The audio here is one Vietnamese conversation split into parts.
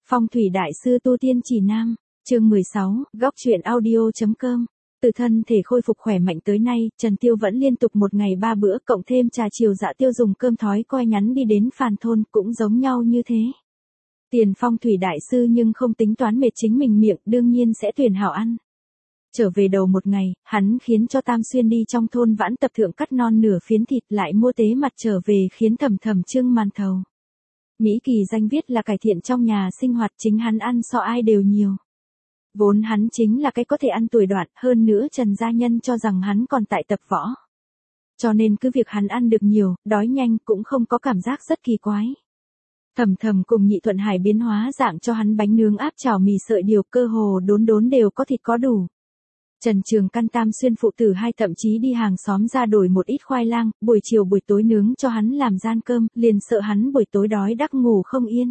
Phong thủy đại sư tu tiên chỉ nam, chương 16, góc truyện audio.com. Từ thân thể khôi phục khỏe mạnh tới nay, Trần Tiêu vẫn liên tục một ngày 3 bữa cộng thêm trà chiều Dạ Tiêu dùng cơm thói coi nhắn đi đến Phàn thôn cũng giống nhau như thế. Tiền phong thủy đại sư nhưng không tính toán mệt chính mình miệng, đương nhiên sẽ tuyển hảo ăn. Trở về đầu một ngày, hắn khiến cho Tam Xuyên đi trong thôn vãn tập thượng cắt non nửa phiến thịt lại mua tế mặt trở về khiến Thầm Thầm trưng màn thầu. Mỹ Kỳ danh viết là cải thiện trong nhà sinh hoạt, chính hắn ăn so ai đều nhiều. Vốn hắn chính là cái có thể ăn tuổi đoạn, hơn nữa Trần gia nhân cho rằng hắn còn tại tập võ. Cho nên cứ việc hắn ăn được nhiều, đói nhanh cũng không có cảm giác rất kỳ quái. Thầm Thầm cùng Nhị Thuận Hải biến hóa dạng cho hắn bánh nướng áp chảo mì sợi điều cơ hồ đốn đốn đều có thịt có đủ. Trần Trường Căn Tam Xuyên phụ tử hai thậm chí đi hàng xóm ra đổi một ít khoai lang, buổi chiều buổi tối nướng cho hắn làm gian cơm, liền sợ hắn buổi tối đói đắc ngủ không yên.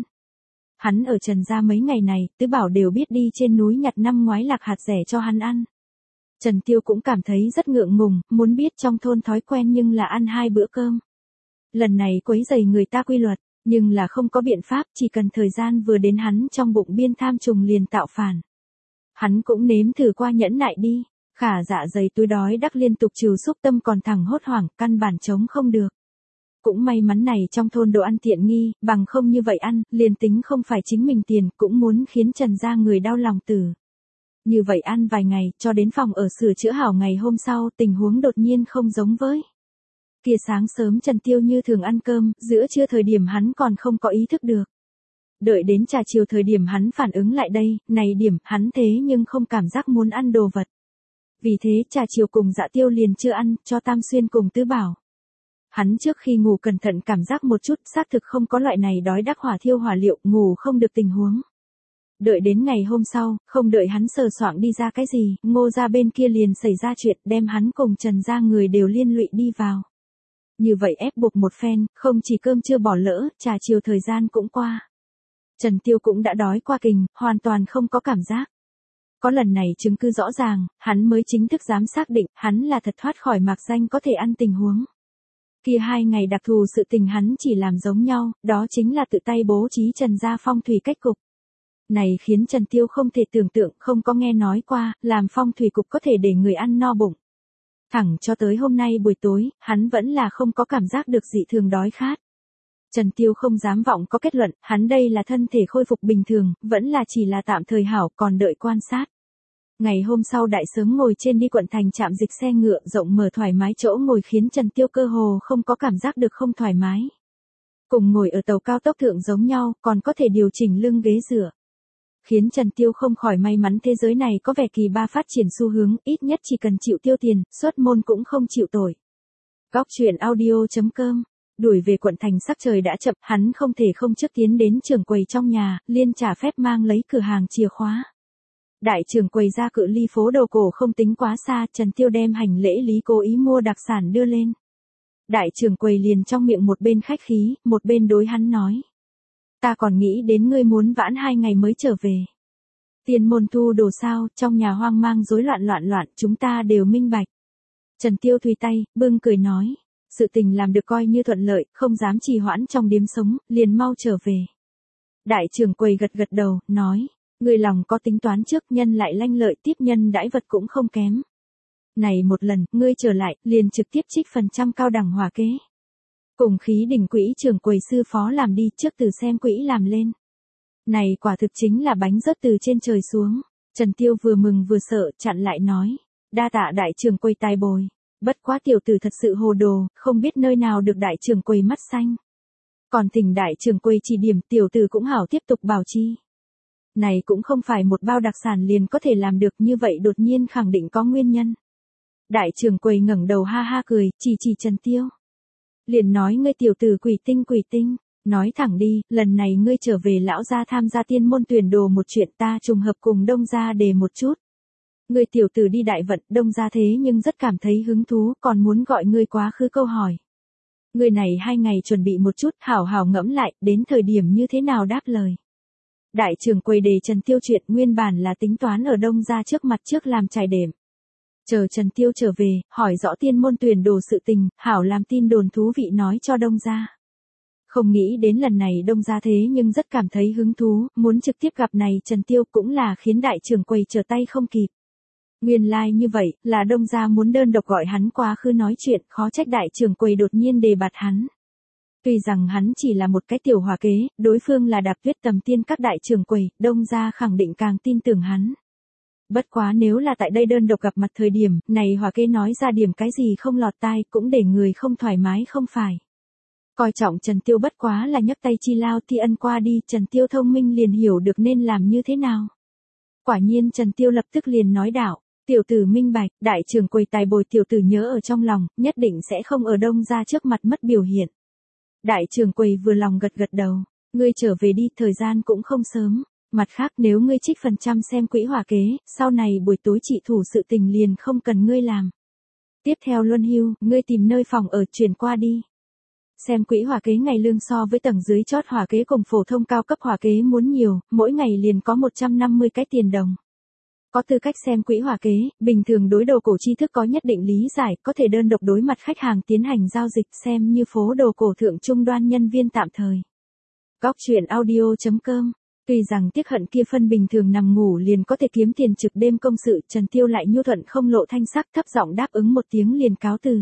Hắn ở Trần gia mấy ngày này, Tứ Bảo đều biết đi trên núi nhặt năm ngoái lạc hạt rẻ cho hắn ăn. Trần Tiêu cũng cảm thấy rất ngượng ngùng, muốn biết trong thôn thói quen nhưng là ăn 2 bữa cơm. Lần này quấy rầy người ta quy luật, nhưng là không có biện pháp, chỉ cần thời gian vừa đến hắn trong bụng biên tham trùng liền tạo phản. Hắn cũng nếm thử qua nhẫn nại đi, khả dạ dày túi đói đắc liên tục trừ xúc tâm còn thẳng hốt hoảng, căn bản chống không được. Cũng may mắn này trong thôn đồ ăn tiện nghi, bằng không như vậy ăn, liền tính không phải chính mình tiền, cũng muốn khiến Trần gia người đau lòng tử. Như vậy ăn vài ngày, cho đến phòng ở sửa chữa hảo ngày hôm sau, tình huống đột nhiên không giống với. Kia sáng sớm Trần Tiêu như thường ăn cơm, giữa trưa thời điểm hắn còn không có ý thức được. Đợi đến trà chiều thời điểm hắn phản ứng lại đây, này điểm, hắn thế nhưng không cảm giác muốn ăn đồ vật. Vì thế trà chiều cùng Dạ Tiêu liền chưa ăn, cho Tam Xuyên cùng Tứ Bảo. Hắn trước khi ngủ cẩn thận cảm giác một chút, xác thực không có loại này đói đắc hỏa thiêu hỏa liệu, ngủ không được tình huống. Đợi đến ngày hôm sau, không đợi hắn sờ soạng đi ra cái gì, Ngô gia bên kia liền xảy ra chuyện, đem hắn cùng Trần gia người đều liên lụy đi vào. Như vậy ép buộc một phen, không chỉ cơm chưa bỏ lỡ, trà chiều thời gian cũng qua. Trần Tiêu cũng đã đói qua kình, hoàn toàn không có cảm giác. Có lần này chứng cứ rõ ràng, hắn mới chính thức dám xác định, hắn là thật thoát khỏi mạc danh có thể ăn tình huống. Kia 2 ngày đặc thù sự tình hắn chỉ làm giống nhau, đó chính là tự tay bố trí Trần gia phong thủy cách cục. Này khiến Trần Tiêu không thể tưởng tượng, không có nghe nói qua, làm phong thủy cục có thể để người ăn no bụng. Thẳng cho tới hôm nay buổi tối, hắn vẫn là không có cảm giác được dị thường đói khát. Trần Tiêu không dám vọng có kết luận, hắn đây là thân thể khôi phục bình thường, vẫn là chỉ là tạm thời hảo, còn đợi quan sát. Ngày hôm sau đại sớm ngồi trên đi quận thành trạm dịch xe ngựa rộng mở thoải mái chỗ ngồi khiến Trần Tiêu cơ hồ không có cảm giác được không thoải mái. Cùng ngồi ở tàu cao tốc thượng giống nhau, còn có thể điều chỉnh lưng ghế dựa. Khiến Trần Tiêu không khỏi may mắn thế giới này có vẻ kỳ ba phát triển xu hướng, ít nhất chỉ cần chịu tiêu tiền, xuất môn cũng không chịu tội. Góc truyện audio.com. Đuổi về quận thành sắc trời đã chậm, hắn không thể không trước tiến đến trưởng quầy trong nhà, liên trả phép mang lấy cửa hàng chìa khóa. Đại trưởng quầy ra cự ly phố đầu cổ không tính quá xa, Trần Tiêu đem hành lễ lý cố ý mua đặc sản đưa lên. Đại trưởng quầy liền trong miệng một bên khách khí, một bên đối hắn nói. Ta còn nghĩ đến ngươi muốn vãn 2 ngày mới trở về. Tiền môn thu đồ sao, trong nhà hoang mang rối loạn, chúng ta đều minh bạch. Trần Tiêu tùy tay, bưng cười nói. Sự tình làm được coi như thuận lợi, không dám trì hoãn trong điếm sống, liền mau trở về. Đại trưởng quầy gật đầu, nói. Người lòng có tính toán trước, nhân lại lanh lợi, tiếp nhân đãi vật cũng không kém. Này một lần, ngươi trở lại, liền trực tiếp trích phần trăm cao đẳng hòa kế. Cùng khí đỉnh quỹ trưởng quầy sư phó làm đi, trước từ xem quỹ làm lên. Này quả thực chính là bánh rớt từ trên trời xuống. Trần Tiêu vừa mừng vừa sợ, chặn lại nói. Đa tạ đại trưởng quầy tài bồi. Bất quá tiểu tử thật sự hồ đồ, không biết nơi nào được đại trưởng quầy mắt xanh. Còn thỉnh đại trưởng quầy chỉ điểm, tiểu tử cũng hảo tiếp tục bảo chi. Này cũng không phải một bao đặc sản liền có thể làm được, như vậy đột nhiên khẳng định có nguyên nhân. Đại trưởng quầy ngẩng đầu ha ha cười, chỉ Trần Tiêu. Liền nói ngươi tiểu tử quỷ tinh, nói thẳng đi, lần này ngươi trở về lão gia tham gia tiên môn tuyển đồ một chuyện, ta trùng hợp cùng Đông gia đề một chút. Ngươi tiểu tử đi đại vận, Đông gia thế nhưng rất cảm thấy hứng thú, còn muốn gọi ngươi quá khứ câu hỏi. Ngươi này 2 ngày chuẩn bị một chút, hảo hảo ngẫm lại, đến thời điểm như thế nào đáp lời. Đại trưởng quầy đề Trần Tiêu chuyện nguyên bản là tính toán ở Đông gia trước mặt trước làm trải đệm. Chờ Trần Tiêu trở về, hỏi rõ tiên môn tuyển đồ sự tình, hảo làm tin đồn thú vị nói cho Đông gia. Không nghĩ đến lần này Đông gia thế nhưng rất cảm thấy hứng thú, muốn trực tiếp gặp này Trần Tiêu cũng là khiến đại trưởng quầy trở tay không kịp. Nguyên lai như vậy, là Đông gia muốn đơn độc gọi hắn quá khứ nói chuyện, khó trách đại trưởng quầy đột nhiên đề bạt hắn. Tuy rằng hắn chỉ là một cái tiểu hòa kế, đối phương là Đạp Tuyết tầm tiên các đại trưởng quầy, Đông gia khẳng định càng tin tưởng hắn. Bất quá nếu là tại đây đơn độc gặp mặt thời điểm, này hòa kế nói ra điểm cái gì không lọt tai cũng để người không thoải mái không phải. Coi trọng Trần Tiêu bất quá là nhấc tay chi lao thi ân qua đi, Trần Tiêu thông minh liền hiểu được nên làm như thế nào. Quả nhiên Trần Tiêu lập tức liền nói đạo, tiểu tử minh bạch, đại trưởng quầy tài bồi tiểu tử nhớ ở trong lòng, nhất định sẽ không ở Đông gia trước mặt mất biểu hiện. Đại trưởng quầy vừa lòng gật gật đầu, ngươi trở về đi, thời gian cũng không sớm. Mặt khác nếu ngươi trích phần trăm xem quỹ hòa kế, sau này buổi tối trị thủ sự tình liền không cần ngươi làm. Tiếp theo luân hưu, ngươi tìm nơi phòng ở chuyển qua đi. Xem quỹ hòa kế ngày lương so với tầng dưới chót hòa kế cùng phổ thông cao cấp hòa kế muốn nhiều, mỗi ngày liền có 150 cái tiền đồng. Có tư cách xem quỹ hòa kế, bình thường đối đồ cổ tri thức có nhất định lý giải, có thể đơn độc đối mặt khách hàng tiến hành giao dịch xem như phố đồ cổ thượng trung đoan nhân viên tạm thời. Góc truyện audio.com. Tuy rằng tiếc hận kia phân bình thường nằm ngủ liền có thể kiếm tiền trực đêm công sự, Trần Tiêu lại nhu thuận không lộ thanh sắc, thấp giọng đáp ứng một tiếng liền cáo từ.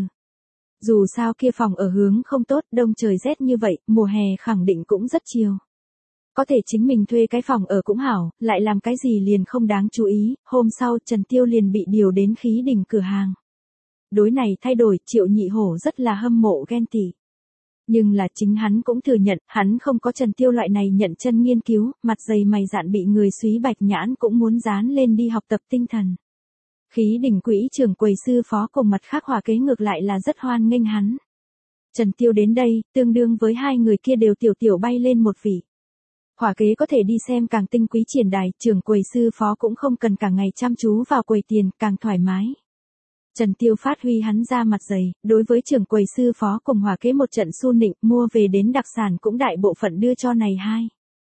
Dù sao kia phòng ở hướng không tốt, đông trời rét như vậy, mùa hè khẳng định cũng rất chiều. Có thể chính mình thuê cái phòng ở cũng hảo, lại làm cái gì liền không đáng chú ý, hôm sau Trần Tiêu liền bị điều đến khí đỉnh cửa hàng. Đối này thay đổi, Triệu Nhị Hổ rất là hâm mộ ghen tị. Nhưng là chính hắn cũng thừa nhận, hắn không có Trần Tiêu loại này nhận chân nghiên cứu, mặt dày mày dạn bị người súy bạch nhãn cũng muốn dán lên đi học tập tinh thần. Khí đỉnh quỹ trưởng quầy sư phó cùng mặt khác hòa kế ngược lại là rất hoan nghênh hắn. Trần Tiêu đến đây, tương đương với hai người kia đều tiểu bay lên một vị. Hòa kế có thể đi xem càng tinh quý triển đài, trưởng quầy sư phó cũng không cần cả ngày chăm chú vào quầy tiền, càng thoải mái. Trần Tiêu phát huy hắn ra mặt dày, đối với trưởng quầy sư phó cùng hòa kế một trận su nịnh, mua về đến đặc sản cũng đại bộ phận đưa cho này hai.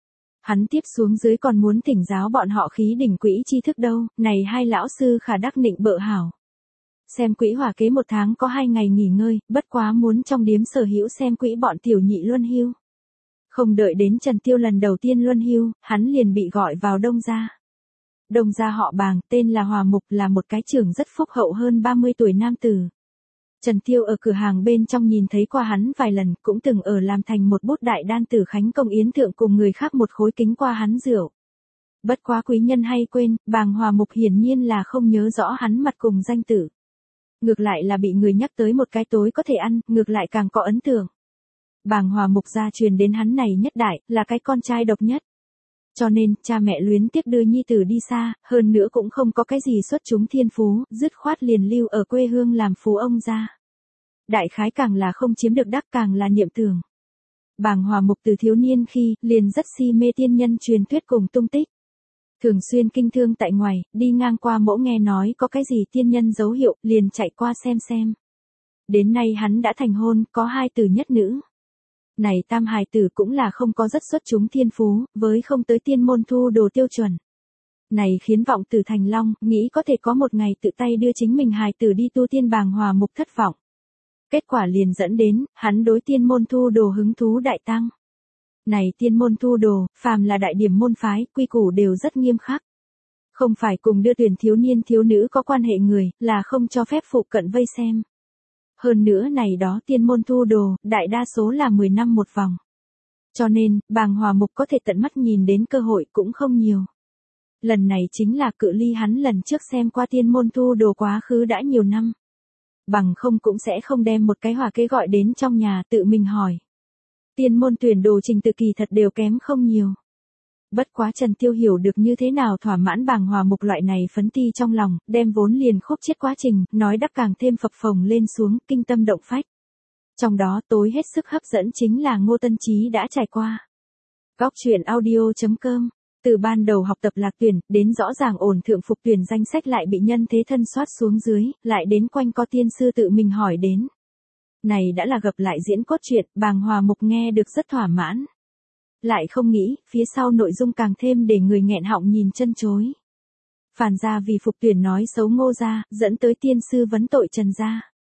Hắn tiếp xuống dưới còn muốn thỉnh giáo bọn họ khí đỉnh quỹ tri thức đâu, này hai lão sư khả đắc nịnh bợ hảo. Xem quỹ hòa kế một tháng có 2 ngày nghỉ ngơi, bất quá muốn trong điếm sở hữu xem quỹ bọn tiểu nhị luân hưu. Không đợi đến Trần Tiêu lần đầu tiên luân hưu, hắn liền bị gọi vào Đông gia. Đông gia họ Bàng, tên là Hòa Mục, là một cái trưởng rất phúc hậu hơn 30 tuổi nam tử. Trần Tiêu ở cửa hàng bên trong nhìn thấy qua hắn vài lần, cũng từng ở làm thành một bút đại đan tử khánh công yến thượng cùng người khác một khối kính qua hắn rượu. Bất quá quý nhân hay quên, Bàng Hòa Mục hiển nhiên là không nhớ rõ hắn mặt cùng danh tử. Ngược lại là bị người nhắc tới một cái tối có thể ăn, ngược lại càng có ấn tượng. Bàng Hòa Mục gia truyền đến hắn này nhất đại, là cái con trai độc nhất. Cho nên, cha mẹ luyến tiếc đưa nhi tử đi xa, hơn nữa cũng không có cái gì xuất chúng thiên phú, dứt khoát liền lưu ở quê hương làm phú ông gia. Đại khái càng là không chiếm được đắc càng là niệm tưởng. Bàng Hòa Mục từ thiếu niên khi, liền rất si mê tiên nhân truyền thuyết cùng tung tích. Thường xuyên kinh thương tại ngoài, đi ngang qua mỗ nghe nói có cái gì tiên nhân dấu hiệu, liền chạy qua xem. Đến nay hắn đã thành hôn, có 2 tử nhất nữ. Này tam hài tử cũng là không có rất xuất chúng thiên phú, với không tới tiên môn thu đồ tiêu chuẩn. Này khiến vọng tử thành long, nghĩ có thể có một ngày tự tay đưa chính mình hài tử đi tu tiên. Bàng Hòa Mục thất vọng. Kết quả liền dẫn đến, hắn đối tiên môn thu đồ hứng thú đại tăng. Này tiên môn thu đồ, phàm là đại điểm môn phái, quy củ đều rất nghiêm khắc. Không phải cùng đưa tuyển thiếu niên thiếu nữ có quan hệ người, là không cho phép phụ cận vây xem. Hơn nữa này đó tiên môn thu đồ, đại đa số là 10 năm một vòng. Cho nên, Bàng Hòa Mục có thể tận mắt nhìn đến cơ hội cũng không nhiều. Lần này chính là cự ly hắn lần trước xem qua tiên môn thu đồ quá khứ đã nhiều năm. Bằng không cũng sẽ không đem một cái hòa kế gọi đến trong nhà tự mình hỏi. Tiên môn tuyển đồ trình tự kỳ thật đều kém không nhiều. Bất quá Trần Tiêu hiểu được như thế nào thỏa mãn Bàng Hòa Mục loại này phấn ti trong lòng, đem vốn liền khúc chiết quá trình, nói đắc càng thêm phập phồng lên xuống, kinh tâm động phách. Trong đó tối hết sức hấp dẫn chính là Ngô Tân Chí đã trải qua. Góc truyện audio.com. Từ ban đầu học tập lạc tuyển, đến rõ ràng ổn thượng phục tuyển danh sách lại bị nhân thế thân soát xuống dưới, lại đến quanh co tiên sư tự mình hỏi đến. Này đã là gặp lại diễn cốt truyện, Bàng Hòa Mục nghe được rất thỏa mãn. Lại không nghĩ, phía sau nội dung càng thêm để người nghẹn họng nhìn chân chối. Phàn gia vì phục tuyển nói xấu Ngô gia, dẫn tới tiên sư vấn tội Trần gia.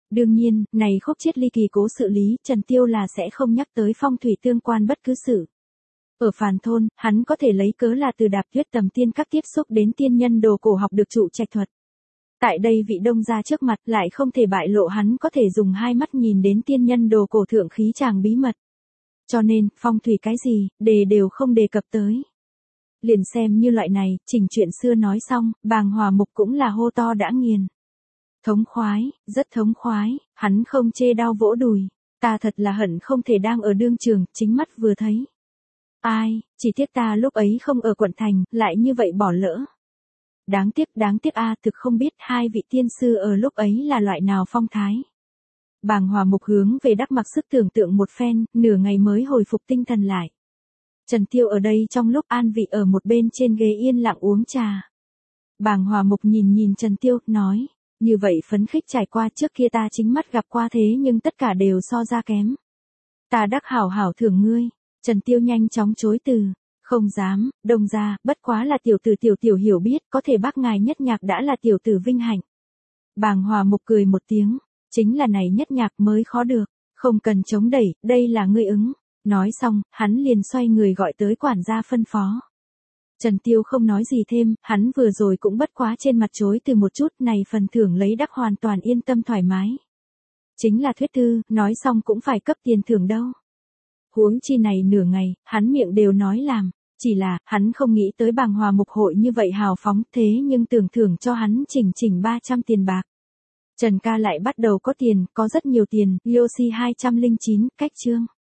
Đương nhiên, này khúc chiết ly kỳ cố sự lý, Trần Tiêu là sẽ không nhắc tới phong thủy tương quan bất cứ sự. Ở Phàn thôn, hắn có thể lấy cớ là từ Đạp Tuyết Tầm Tiên các tiếp xúc đến tiên nhân đồ cổ học được trụ trạch thuật. Tại đây vị đông gia trước mặt lại không thể bại lộ hắn có thể dùng hai mắt nhìn đến tiên nhân đồ cổ thượng khí tràng bí mật. Cho nên, phong thủy cái gì, đều không đề cập tới. Liền xem như loại này, chỉnh chuyện xưa nói xong, Bàng Hòa Mục cũng là hô to đã nghiền. Thống khoái, rất thống khoái, hắn không chê đau vỗ đùi. Ta thật là hận không thể đang ở đương trường, chính mắt vừa thấy. Ai, chỉ tiếc ta lúc ấy không ở quận thành, lại như vậy bỏ lỡ. Đáng tiếc a, thực không biết hai vị tiên sư ở lúc ấy là loại nào phong thái. Bàng Hòa Mục hướng về Đắc Mặc sức tưởng tượng một phen, nửa ngày mới hồi phục tinh thần lại. Trần Tiêu ở đây trong lúc an vị ở một bên trên ghế yên lặng uống trà. Bàng Hòa Mục nhìn Trần Tiêu, nói, như vậy phấn khích trải qua trước kia ta chính mắt gặp qua thế nhưng tất cả đều so ra kém. Ta đắc hảo hảo thưởng ngươi. Trần Tiêu nhanh chóng chối từ. Không dám, đông gia, bất quá là tiểu tử hiểu biết, có thể bác ngài nhất nhạc đã là tiểu tử vinh hạnh. Bàng Hòa Mục cười một tiếng, chính là này nhất nhạc mới khó được, không cần chống đẩy, đây là ngươi ứng. Nói xong, hắn liền xoay người gọi tới quản gia phân phó. Trần Tiêu không nói gì thêm, hắn vừa rồi cũng bất quá trên mặt chối từ một chút, này phần thưởng lấy đắc hoàn toàn yên tâm thoải mái. Chính là thuyết thư, nói xong cũng phải cấp tiền thưởng đâu. Huống chi này nửa ngày, hắn miệng đều nói làm, chỉ là, hắn không nghĩ tới Bàng Hòa Mục hội như vậy hào phóng thế nhưng tưởng thưởng cho hắn chỉnh 300 tiền bạc. Trần ca lại bắt đầu có tiền, có rất nhiều tiền, Yoshi 209, cách chương.